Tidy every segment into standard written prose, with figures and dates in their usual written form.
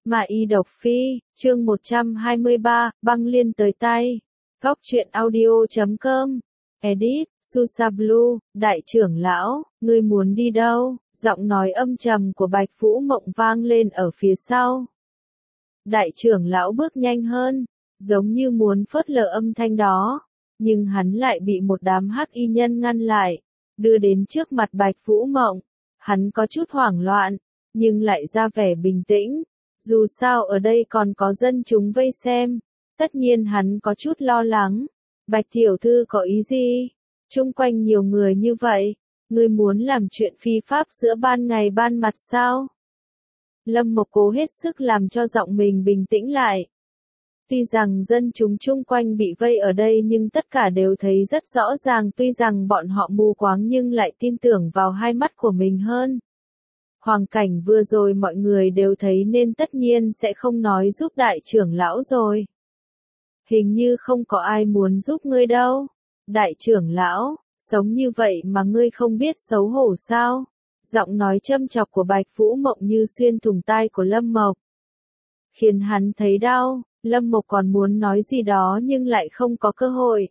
Mà y độc phi, chương 123, băng liên tới tay. Góc truyện audio.com. Edit, Susablue, đại trưởng lão, ngươi muốn đi đâu? Giọng nói âm trầm của Bạch Vũ Mộng vang lên ở phía sau. Đại trưởng lão bước nhanh hơn, giống như muốn phớt lờ âm thanh đó, nhưng hắn lại bị một đám hắc y nhân ngăn lại, đưa đến trước mặt Bạch Vũ Mộng. Hắn có chút hoảng loạn, nhưng lại ra vẻ bình tĩnh. Dù sao ở đây còn có dân chúng vây xem, tất nhiên hắn có chút lo lắng. Bạch tiểu thư có ý gì? Chung quanh nhiều người như vậy, ngươi muốn làm chuyện phi pháp giữa ban ngày ban mặt sao? Lâm Mộc cố hết sức làm cho giọng mình bình tĩnh lại. Tuy rằng dân chúng chung quanh bị vây ở đây nhưng tất cả đều thấy rất rõ ràng, tuy rằng bọn họ mù quáng nhưng lại tin tưởng vào hai mắt của mình hơn. Hoàn cảnh vừa rồi mọi người đều thấy nên tất nhiên sẽ không nói giúp đại trưởng lão rồi. Hình như không có ai muốn giúp ngươi đâu. Đại trưởng lão, sống như vậy mà ngươi không biết xấu hổ sao? Giọng nói châm chọc của Bạch Vũ Mộng như xuyên thủng tai của Lâm Mộc, khiến hắn thấy đau. Lâm Mộc còn muốn nói gì đó nhưng lại không có cơ hội.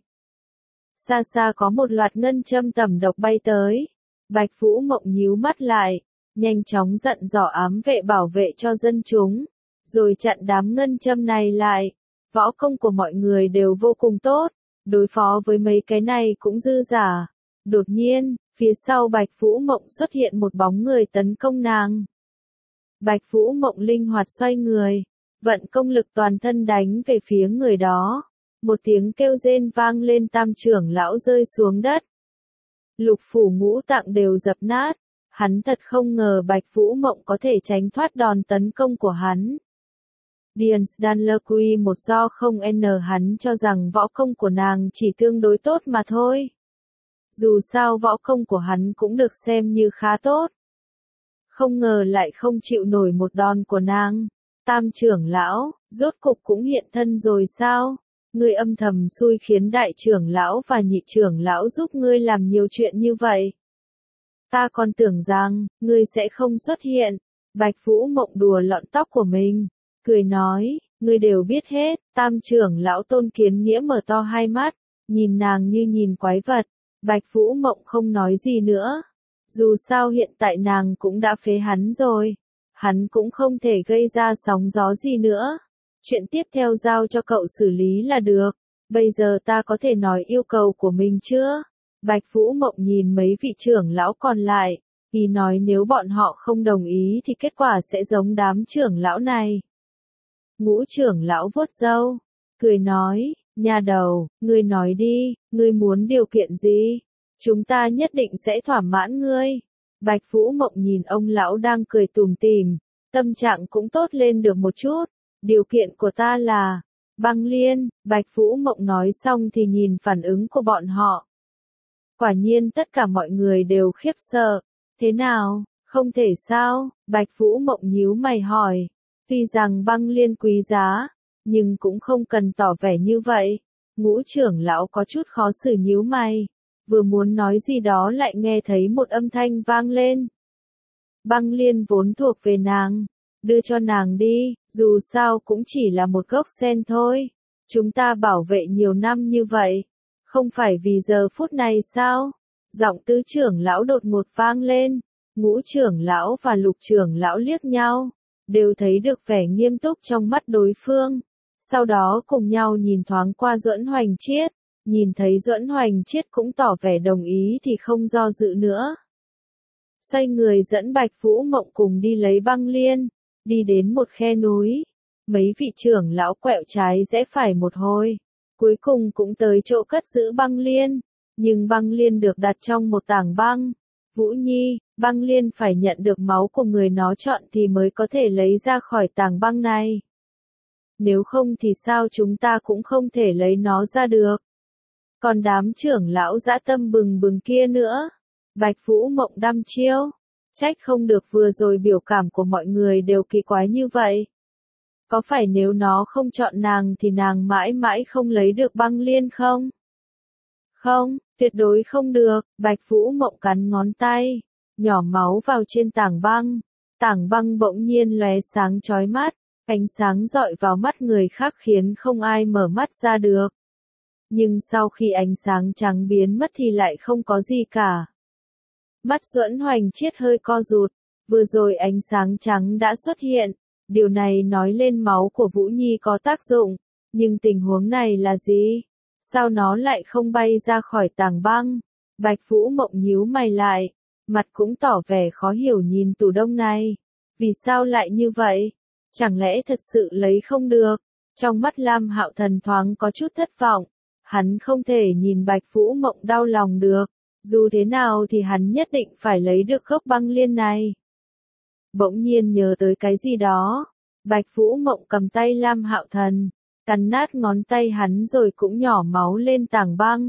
Xa xa có một loạt ngân châm tẩm độc bay tới. Bạch Vũ Mộng nhíu mắt lại, nhanh chóng dặn dò ám vệ bảo vệ cho dân chúng, rồi chặn đám ngân châm này lại. Võ công của mọi người đều vô cùng tốt, đối phó với mấy cái này cũng dư dả. Đột nhiên, phía sau Bạch Vũ Mộng xuất hiện một bóng người tấn công nàng. Bạch Vũ Mộng linh hoạt xoay người, vận công lực toàn thân đánh về phía người đó. Một tiếng kêu rên vang lên, tam trưởng lão rơi xuống đất. Lục phủ ngũ tạng đều dập nát. Hắn thật không ngờ Bạch Vũ Mộng có thể tránh thoát đòn tấn công của hắn. Điền Stanley một do không n hắn cho rằng võ công của nàng chỉ tương đối tốt mà thôi. Dù sao võ công của hắn cũng được xem như khá tốt. Không ngờ lại không chịu nổi một đòn của nàng. Tam trưởng lão, rốt cục cũng hiện thân rồi sao? Ngươi âm thầm xui khiến đại trưởng lão và nhị trưởng lão giúp ngươi làm nhiều chuyện như vậy. Ta còn tưởng rằng, ngươi sẽ không xuất hiện. Bạch Vũ Mộng đùa lọn tóc của mình, cười nói, ngươi đều biết hết. Tam trưởng lão Tôn Kiến Nghĩa mở to hai mắt, nhìn nàng như nhìn quái vật. Bạch Vũ Mộng không nói gì nữa. Dù sao hiện tại nàng cũng đã phế hắn rồi. Hắn cũng không thể gây ra sóng gió gì nữa. Chuyện tiếp theo giao cho cậu xử lý là được. Bây giờ ta có thể nói yêu cầu của mình chưa? Bạch Vũ Mộng nhìn mấy vị trưởng lão còn lại, thì nói nếu bọn họ không đồng ý thì kết quả sẽ giống đám trưởng lão này. Ngũ trưởng lão vuốt râu, cười nói, nha đầu, ngươi nói đi, ngươi muốn điều kiện gì? Chúng ta nhất định sẽ thỏa mãn ngươi. Bạch Vũ Mộng nhìn ông lão đang cười tủm tỉm, tâm trạng cũng tốt lên được một chút. Điều kiện của ta là băng liên. Bạch Vũ Mộng nói xong thì nhìn phản ứng của bọn họ. Quả nhiên tất cả mọi người đều khiếp sợ. Thế nào, không thể sao? Bạch Vũ Mộng nhíu mày hỏi. Tuy rằng băng liên quý giá, nhưng cũng không cần tỏ vẻ như vậy. Ngũ trưởng lão có chút khó xử nhíu mày. Vừa muốn nói gì đó lại nghe thấy một âm thanh vang lên. Băng liên vốn thuộc về nàng. Đưa cho nàng đi, dù sao cũng chỉ là một gốc sen thôi. Chúng ta bảo vệ nhiều năm như vậy. Không phải vì giờ phút này sao? Giọng tứ trưởng lão đột ngột vang lên. Ngũ trưởng lão và lục trưởng lão liếc nhau, đều thấy được vẻ nghiêm túc trong mắt đối phương. Sau đó cùng nhau nhìn thoáng qua Duẫn Hoành Chiết, nhìn thấy Duẫn Hoành Chiết cũng tỏ vẻ đồng ý thì không do dự nữa. Xoay người dẫn Bạch Vũ Mộng cùng đi lấy băng liên, đi đến một khe núi. Mấy vị trưởng lão quẹo trái rẽ phải một hồi, cuối cùng cũng tới chỗ cất giữ băng liên, nhưng băng liên được đặt trong một tảng băng. Vũ Nhi, băng liên phải nhận được máu của người nó chọn thì mới có thể lấy ra khỏi tảng băng này. Nếu không thì sao chúng ta cũng không thể lấy nó ra được. Còn đám trưởng lão dã tâm bừng bừng kia nữa. Bạch Vũ Mộng đăm chiêu. Trách không được vừa rồi biểu cảm của mọi người đều kỳ quái như vậy. Có phải nếu nó không chọn nàng thì nàng mãi mãi không lấy được băng liên không? Không, tuyệt đối không được. Bạch Vũ Mộng cắn ngón tay, nhỏ máu vào trên tảng băng. Tảng băng bỗng nhiên lóe sáng chói mắt, Ánh sáng rọi vào mắt người khác khiến không ai mở mắt ra được. Nhưng sau khi ánh sáng trắng biến mất thì lại không có gì cả. Mắt Duẫn Hoành Triết hơi co rụt, vừa rồi ánh sáng trắng đã xuất hiện, điều này nói lên máu của Vũ Nhi có tác dụng, nhưng tình huống này là gì? Sao nó lại không bay ra khỏi tảng băng? Bạch Vũ Mộng nhíu mày lại, mặt cũng tỏ vẻ khó hiểu nhìn tủ đông này. Vì sao lại như vậy? Chẳng lẽ thật sự lấy không được? Trong mắt Lam Hạo Thần thoáng có chút thất vọng, hắn không thể nhìn Bạch Vũ Mộng đau lòng được, dù thế nào thì hắn nhất định phải lấy được gốc băng liên này. Bỗng nhiên nhớ tới cái gì đó, Bạch Vũ Mộng cầm tay Lam Hạo Thần, cắn nát ngón tay hắn rồi cũng nhỏ máu lên tảng băng.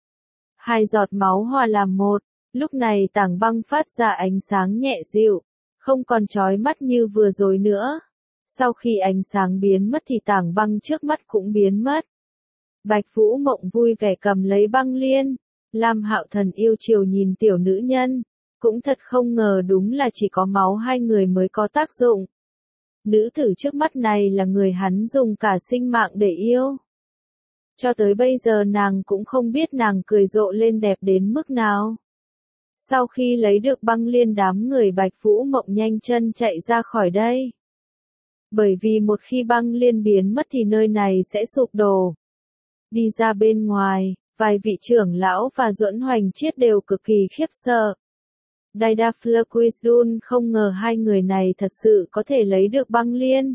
Hai giọt máu hòa làm một, lúc này tảng băng phát ra ánh sáng nhẹ dịu, không còn chói mắt như vừa rồi nữa. Sau khi ánh sáng biến mất thì tảng băng trước mắt cũng biến mất. Bạch Vũ Mộng vui vẻ cầm lấy băng liên, Lam Hạo Thần yêu chiều nhìn tiểu nữ nhân, cũng thật không ngờ đúng là chỉ có máu hai người mới có tác dụng. Nữ tử trước mắt này là người hắn dùng cả sinh mạng để yêu. Cho tới bây giờ nàng cũng không biết nàng cười rộ lên đẹp đến mức nào. Sau khi lấy được băng liên đám người Bạch Vũ Mộng nhanh chân chạy ra khỏi đây. Bởi vì một khi băng liên biến mất thì nơi này sẽ sụp đổ. Đi ra bên ngoài, vài vị trưởng lão và Duẫn Hoành Triết đều cực kỳ khiếp sợ. Daida Flequisdun không ngờ hai người này thật sự có thể lấy được băng liên.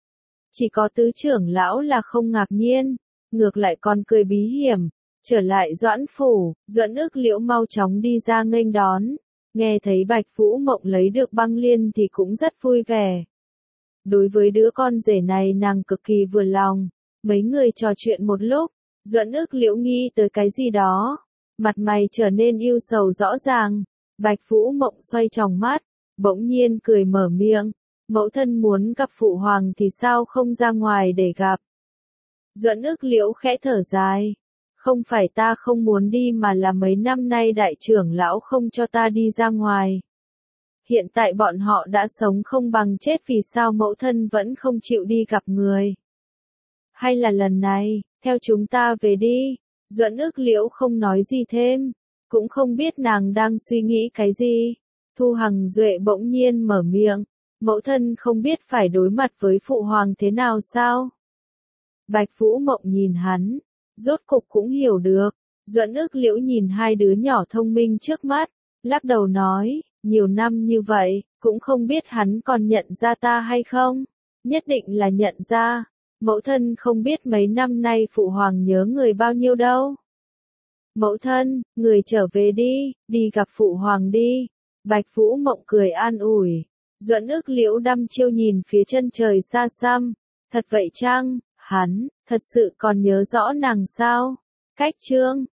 Chỉ có tứ trưởng lão là không ngạc nhiên, ngược lại còn cười bí hiểm. Trở lại Doãn phủ, Duẫn Ức Liễu mau chóng đi ra nghênh đón, nghe thấy Bạch Vũ Mộng lấy được băng liên thì cũng rất vui vẻ. Đối với đứa con rể này nàng cực kỳ vừa lòng, mấy người trò chuyện một lúc, Duẫn Ức Liễu nghĩ tới cái gì đó, mặt mày trở nên ưu sầu rõ ràng. Bạch Vũ Mộng xoay tròng mắt, bỗng nhiên cười mở miệng, mẫu thân muốn gặp phụ hoàng thì sao không ra ngoài để gặp. Duẫn Ức Liễu khẽ thở dài, không phải ta không muốn đi mà là mấy năm nay đại trưởng lão không cho ta đi ra ngoài. Hiện tại bọn họ đã sống không bằng chết vì sao mẫu thân vẫn không chịu đi gặp người. Hay là lần này, theo chúng ta về đi, Duẫn Ức Liễu không nói gì thêm, cũng không biết nàng đang suy nghĩ cái gì. Thu Hằng Duệ bỗng nhiên mở miệng, mẫu thân không biết phải đối mặt với phụ hoàng thế nào sao? Bạch Vũ Mộng nhìn hắn, rốt cục cũng hiểu được. Duẫn Ức Liễu nhìn hai đứa nhỏ thông minh trước mắt, lắc đầu nói, nhiều năm như vậy, cũng không biết hắn còn nhận ra ta hay không? Nhất định là nhận ra, mẫu thân không biết mấy năm nay phụ hoàng nhớ người bao nhiêu đâu. Mẫu thân, người trở về đi, đi gặp phụ hoàng đi. Bạch Vũ Mộng cười an ủi. Duẫn Ức Liễu đăm chiêu nhìn phía chân trời xa xăm, thật vậy chăng, hắn, thật sự còn nhớ rõ nàng sao? Cách chương